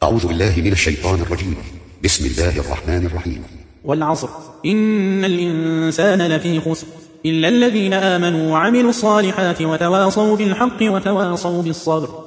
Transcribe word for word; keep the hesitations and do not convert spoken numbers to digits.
أعوذ بالله من الشيطان الرجيم. بسم الله الرحمن الرحيم. والعصر إن الإنسان لفي خسر إلا الذين آمنوا وعملوا الصالحات وتواصوا بالحق وتواصوا بالصبر.